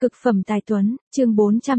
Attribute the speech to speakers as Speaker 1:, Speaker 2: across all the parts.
Speaker 1: Cực phẩm tài tuấn, chương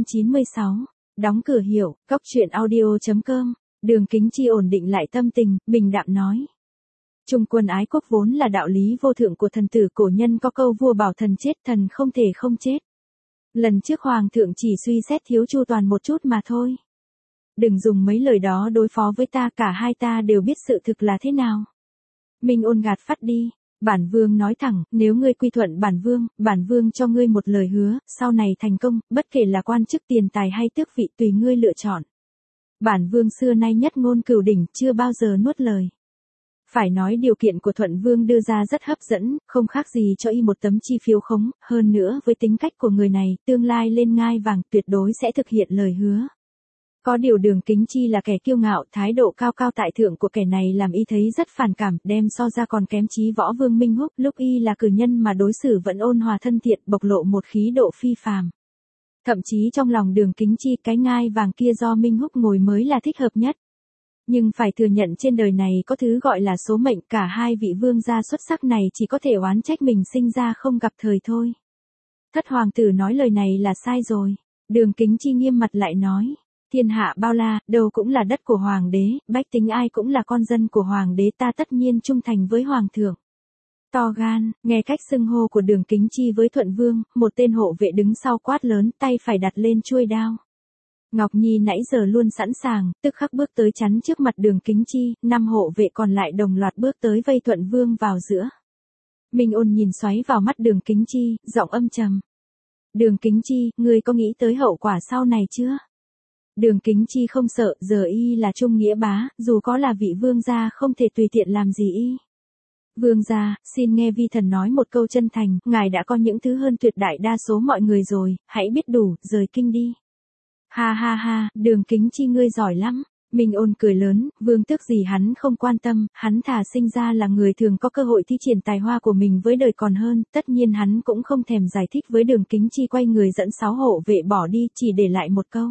Speaker 1: 496. Đóng cửa hiệu, cóc truyện audio.com. Đường Kính Chi ổn định lại tâm tình, bình đạm nói. Trung quân ái quốc vốn là đạo lý vô thượng của thần tử cổ nhân, có câu vua bảo thần chết thần không thể không chết. Lần trước hoàng thượng chỉ suy xét thiếu chu toàn một chút mà thôi. Đừng dùng mấy lời đó đối phó với ta, cả hai ta đều biết sự thực là thế nào. Minh Ôn gạt phát đi. Bản vương nói thẳng, nếu ngươi quy thuận bản vương cho ngươi một lời hứa, sau này thành công, bất kể là quan chức tiền tài hay tước vị tùy ngươi lựa chọn. Bản vương xưa nay nhất ngôn cửu đỉnh, chưa bao giờ nuốt lời. Phải nói điều kiện của Thuận Vương đưa ra rất hấp dẫn, không khác gì cho y một tấm chi phiếu khống, hơn nữa với tính cách của người này, tương lai lên ngai vàng tuyệt đối sẽ thực hiện lời hứa. Có điều Đường Kính Chi là kẻ kiêu ngạo, thái độ cao cao tại thượng của kẻ này làm y thấy rất phản cảm, đem so ra còn kém chí Võ Vương Minh Húc, lúc y là cử nhân mà đối xử vẫn ôn hòa thân thiện, bộc lộ một khí độ phi phàm. Thậm chí trong lòng Đường Kính Chi, cái ngai vàng kia do Minh Húc ngồi mới là thích hợp nhất. Nhưng phải thừa nhận trên đời này có thứ gọi là số mệnh, cả hai vị vương gia xuất sắc này chỉ có thể oán trách mình sinh ra không gặp thời thôi. Thất hoàng tử nói lời này là sai rồi. Đường Kính Chi nghiêm mặt lại nói. Thiên hạ bao la, đâu cũng là đất của hoàng đế, bách tính ai cũng là con dân của hoàng đế, ta tất nhiên trung thành với hoàng thượng. To gan, nghe cách xưng hô của Đường Kính Chi với Thuận Vương, một tên hộ vệ đứng sau quát lớn, tay phải đặt lên chuôi đao. Ngọc Nhi nãy giờ luôn sẵn sàng, tức khắc bước tới chắn trước mặt Đường Kính Chi, 5 hộ vệ còn lại đồng loạt bước tới vây Thuận Vương vào giữa. Minh Ôn nhìn xoáy vào mắt Đường Kính Chi, giọng âm trầm. Đường Kính Chi, ngươi có nghĩ tới hậu quả sau này chưa? Đường Kính Chi không sợ, giờ y là trung nghĩa bá, dù có là vị vương gia không thể tùy tiện làm gì y. Vương gia, xin nghe vi thần nói một câu chân thành, ngài đã có những thứ hơn tuyệt đại đa số mọi người rồi, hãy biết đủ, rời kinh đi. Ha ha ha, Đường Kính Chi ngươi giỏi lắm. Minh Ôn cười lớn, vương tước gì hắn không quan tâm, hắn thà sinh ra là người thường có cơ hội thi triển tài hoa của mình với đời còn hơn, tất nhiên hắn cũng không thèm giải thích với Đường Kính Chi, quay người dẫn 6 hộ vệ bỏ đi, chỉ để lại một câu.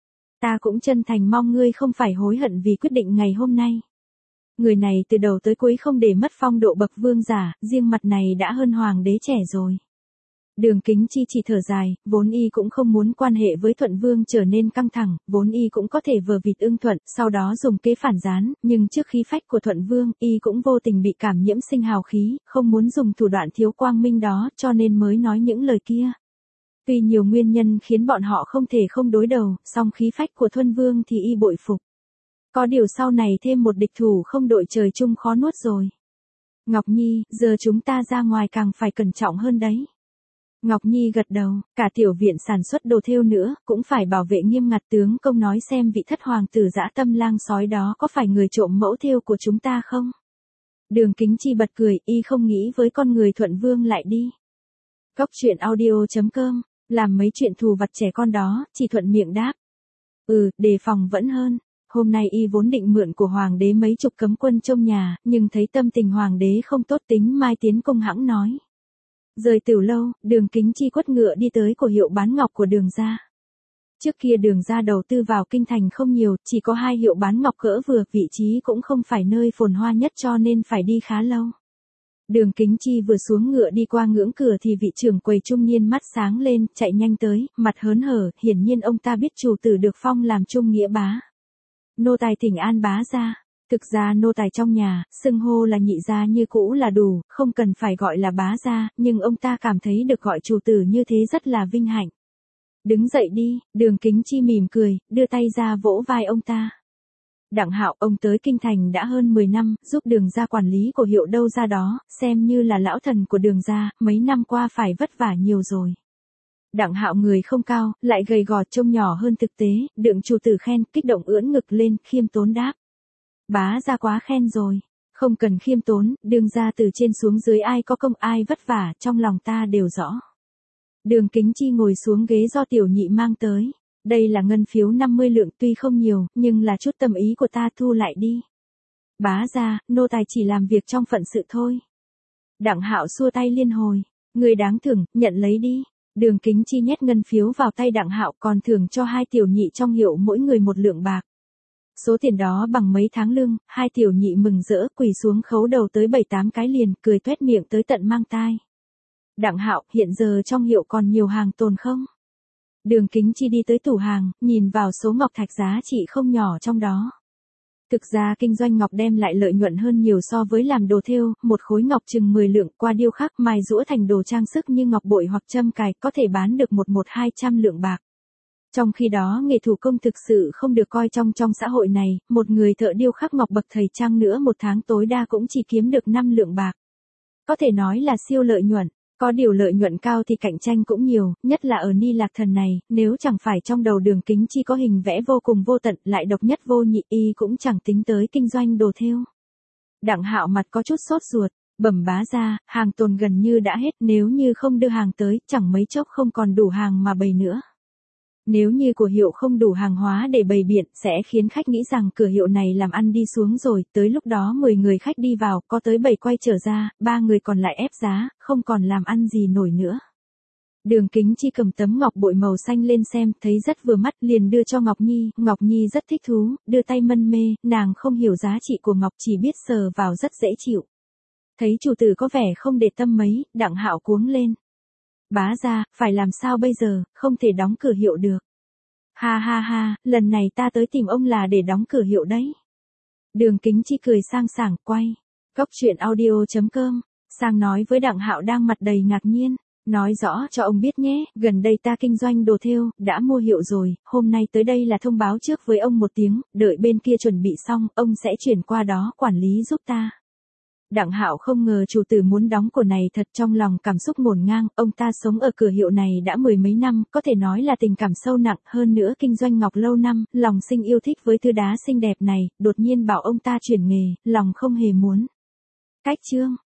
Speaker 1: Ta cũng chân thành mong ngươi không phải hối hận vì quyết định ngày hôm nay. Người này từ đầu tới cuối không để mất phong độ bậc vương giả, riêng mặt này đã hơn hoàng đế trẻ rồi. Đường Kính Chi chỉ thở dài, vốn y cũng không muốn quan hệ với Thuận Vương trở nên căng thẳng, vốn y cũng có thể vờ vịt ưng thuận, sau đó dùng kế phản gián, nhưng trước khí phách của Thuận Vương, y cũng vô tình bị cảm nhiễm sinh hào khí, không muốn dùng thủ đoạn thiếu quang minh đó, cho nên mới nói những lời kia. Tuy nhiều nguyên nhân khiến bọn họ không thể không đối đầu, song khí phách của Thuận Vương thì y bội phục. Có điều sau này thêm một địch thủ không đội trời chung khó nuốt rồi. Ngọc Nhi, giờ chúng ta ra ngoài càng phải cẩn trọng hơn đấy. Ngọc Nhi gật đầu, cả tiểu viện sản xuất đồ thêu nữa, cũng phải bảo vệ nghiêm ngặt. Tướng công nói xem vị thất hoàng tử dã tâm lang sói đó có phải người trộm mẫu thêu của chúng ta không? Đường Kính Chi bật cười, y không nghĩ với con người Thuận Vương lại đi. Cóc truyện audio.com, làm mấy chuyện thù vặt trẻ con đó, chỉ thuận miệng đáp. Đề phòng vẫn hơn. Hôm nay y vốn định mượn của hoàng đế mấy chục cấm quân trong nhà, nhưng thấy tâm tình hoàng đế không tốt, tính mai tiến công hãng nói. Rời Tiểu Lâu, Đường Kính Chi quất ngựa đi tới cổ hiệu bán ngọc của Đường gia. Trước kia Đường gia đầu tư vào kinh thành không nhiều, chỉ có 2 hiệu bán ngọc cỡ vừa, vị trí cũng không phải nơi phồn hoa nhất cho nên phải đi khá lâu. Đường Kính Chi vừa xuống ngựa đi qua ngưỡng cửa thì vị trưởng quầy trung niên mắt sáng lên, chạy nhanh tới, mặt hớn hở, hiển nhiên ông ta biết chủ tử được phong làm trung nghĩa bá. Nô tài thỉnh an bá gia. Thực ra nô tài trong nhà, xưng hô là nhị gia như cũ là đủ, không cần phải gọi là bá gia, nhưng ông ta cảm thấy được gọi chủ tử như thế rất là vinh hạnh. Đứng dậy đi, Đường Kính Chi mỉm cười, đưa tay ra vỗ vai ông ta. Đặng Hạo, ông tới kinh thành đã hơn 10 năm, giúp Đường gia quản lý của hiệu đâu ra đó, xem như là lão thần của Đường gia, mấy năm qua phải vất vả nhiều rồi. Đặng Hạo người không cao, lại gầy gò trông nhỏ hơn thực tế, đựng chủ tử khen, kích động ưỡn ngực lên, khiêm tốn đáp. Bá gia quá khen rồi, không cần khiêm tốn, Đường gia từ trên xuống dưới ai có công ai vất vả, trong lòng ta đều rõ. Đường Kính Chi ngồi xuống ghế do tiểu nhị mang tới. Đây là ngân phiếu 50 lượng, tuy không nhiều, nhưng là chút tâm ý của ta, thu lại đi. Bá gia, nô tài chỉ làm việc trong phận sự thôi. Đặng Hạo xua tay liên hồi, người đáng thưởng, nhận lấy đi. Đường Kính Chi nhét ngân phiếu vào tay Đặng Hạo, còn thưởng cho 2 tiểu nhị trong hiệu mỗi người 1 lượng bạc. Số tiền đó bằng mấy tháng lương, 2 tiểu nhị mừng rỡ quỳ xuống khấu đầu tới 7-8 cái liền, cười tuét miệng tới tận mang tai. Đặng Hạo, hiện giờ trong hiệu còn nhiều hàng tồn không? Đường Kính Chi đi tới tủ hàng, nhìn vào số ngọc thạch giá trị không nhỏ trong đó. Thực ra kinh doanh ngọc đem lại lợi nhuận hơn nhiều so với làm đồ thêu, một khối ngọc chừng 10 lượng qua điêu khắc mài giũa thành đồ trang sức như ngọc bội hoặc châm cài có thể bán được 1-200 lượng bạc. Trong khi đó nghề thủ công thực sự không được coi trọng trong xã hội này, một người thợ điêu khắc ngọc bậc thầy chăng nữa một tháng tối đa cũng chỉ kiếm được 5 lượng bạc. Có thể nói là siêu lợi nhuận. Có điều lợi nhuận cao thì cạnh tranh cũng nhiều, nhất là ở Ni Lạc Thần này, nếu chẳng phải trong đầu Đường Kính Chi có hình vẽ vô cùng vô tận lại độc nhất vô nhị y cũng chẳng tính tới kinh doanh đồ thêu. Đặng Hạo mặt có chút sốt ruột, bẩm bá ra, hàng tồn gần như đã hết, nếu như không đưa hàng tới, chẳng mấy chốc không còn đủ hàng mà bày nữa. Nếu như của hiệu không đủ hàng hóa để bày biện sẽ khiến khách nghĩ rằng cửa hiệu này làm ăn đi xuống rồi, tới lúc đó 10 người khách đi vào, có tới 7 quay trở ra, 3 người còn lại ép giá, không còn làm ăn gì nổi nữa. Đường Kính Chi cầm tấm ngọc bội màu xanh lên xem, thấy rất vừa mắt, liền đưa cho Ngọc Nhi rất thích thú, đưa tay mân mê, nàng không hiểu giá trị của ngọc chỉ biết sờ vào rất dễ chịu. Thấy chủ tử có vẻ không để tâm mấy, Đặng Hạo cuống lên. Bá ra, phải làm sao bây giờ, không thể đóng cửa hiệu được. Ha ha ha, lần này ta tới tìm ông là để đóng cửa hiệu đấy. Đường Kính Chi cười sang sảng quay. Cốc truyện audio.com, sang nói với Đặng Hạo đang mặt đầy ngạc nhiên. Nói rõ cho ông biết nhé, gần đây ta kinh doanh đồ thêu, đã mua hiệu rồi, hôm nay tới đây là thông báo trước với ông một tiếng, đợi bên kia chuẩn bị xong, ông sẽ chuyển qua đó quản lý giúp ta. Đặng Hạo không ngờ chủ tử muốn đóng của này thật, trong lòng cảm xúc ngổn ngang, ông ta sống ở cửa hiệu này đã 10 mấy năm, có thể nói là tình cảm sâu nặng, hơn nữa kinh doanh ngọc lâu năm, lòng sinh yêu thích với thứ đá xinh đẹp này, đột nhiên bảo ông ta chuyển nghề, lòng không hề muốn. Cách chương